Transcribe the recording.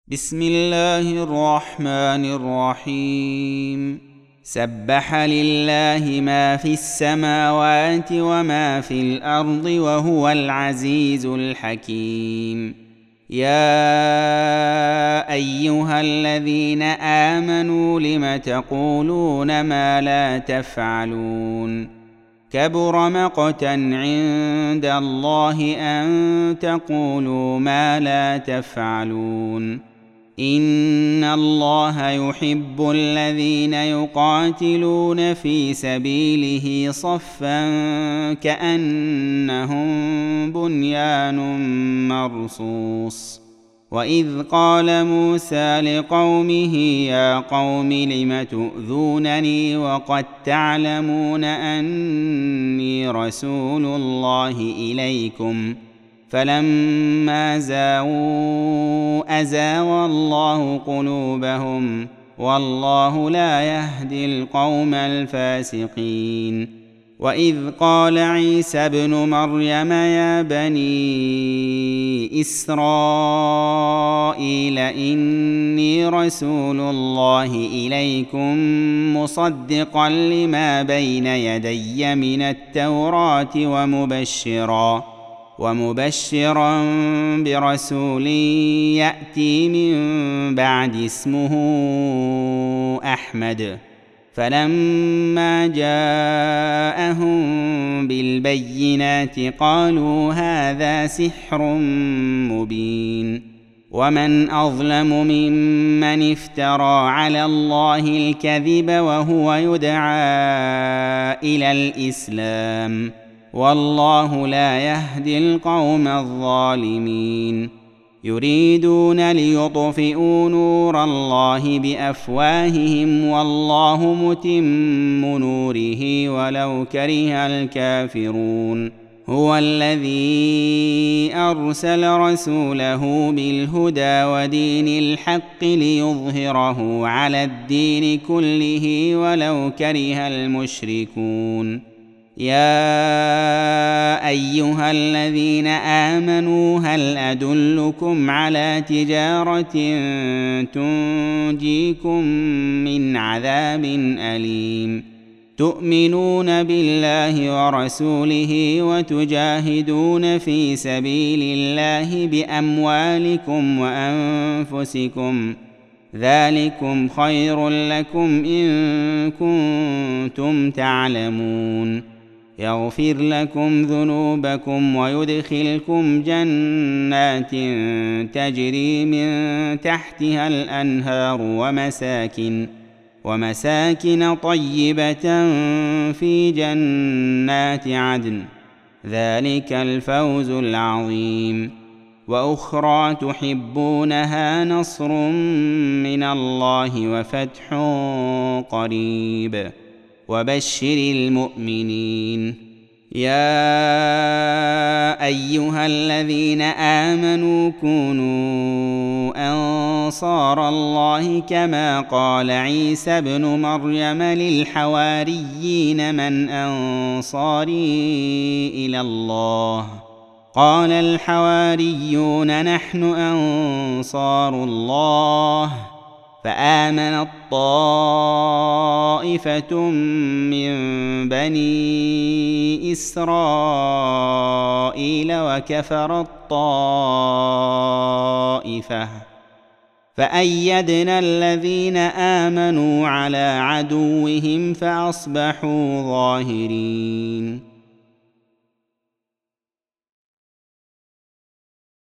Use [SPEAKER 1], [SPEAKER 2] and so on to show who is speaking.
[SPEAKER 1] بسم الله الرحمن الرحيم. سبح لله ما في السماوات وما في الأرض وهو العزيز الحكيم. يا أيها الذين آمنوا لم تقولون ما لا تفعلون؟ كبر مقتا عند الله أن تقولوا ما لا تفعلون. إن الله يحب الذين يقاتلون في سبيله صفا كأنهم بنيان مرصوص. وإذ قال موسى لقومه يا قوم لم تؤذونني وقد تعلمون أني رسول الله إليكم فلما زاغوا أزاغ الله قلوبهم والله لا يهدي القوم الفاسقين. وإذ قال عيسى ابن مريم يا بني إسرائيل إني رسول الله إليكم مصدقا لما بين يدي من التوراة ومبشرا برسول يأتي من بعد اسمه أحمد. فلما جاءهم بالبينات قالوا هذا سحر مبين. ومن أظلم ممن افترى على الله الكذب وهو يدعى إلى الإسلام والله لا يهدي القوم الظالمين. يريدون ليطفئوا نور الله بأفواههم والله متم نوره ولو كره الكافرون. هو الذي أرسل رسوله بالهدى ودين الحق ليظهره على الدين كله ولو كره المشركون. يا أيها الذين آمنوا هل أدلكم على تجارة تنجيكم من عذاب أليم؟ تؤمنون بالله ورسوله وتجاهدون في سبيل الله بأموالكم وأنفسكم ذلكم خير لكم إن كنتم تعلمون. يغفر لكم ذنوبكم ويدخلكم جنات تجري من تحتها الأنهار ومساكن طيبة في جنات عدن ذلك الفوز العظيم. وأخرى تحبونها نصر من الله وفتح قريب وبشر المؤمنين. يا أيها الذين آمنوا كونوا أنصار الله كما قال عيسى ابن مريم للحواريين من أنصاري إلى الله؟ قال الحواريون نحن أنصار الله. فآمنت طائفة من بني إسرائيل وكفرت طائفة فأيدنا الذين آمنوا على عدوهم فأصبحوا ظاهرين.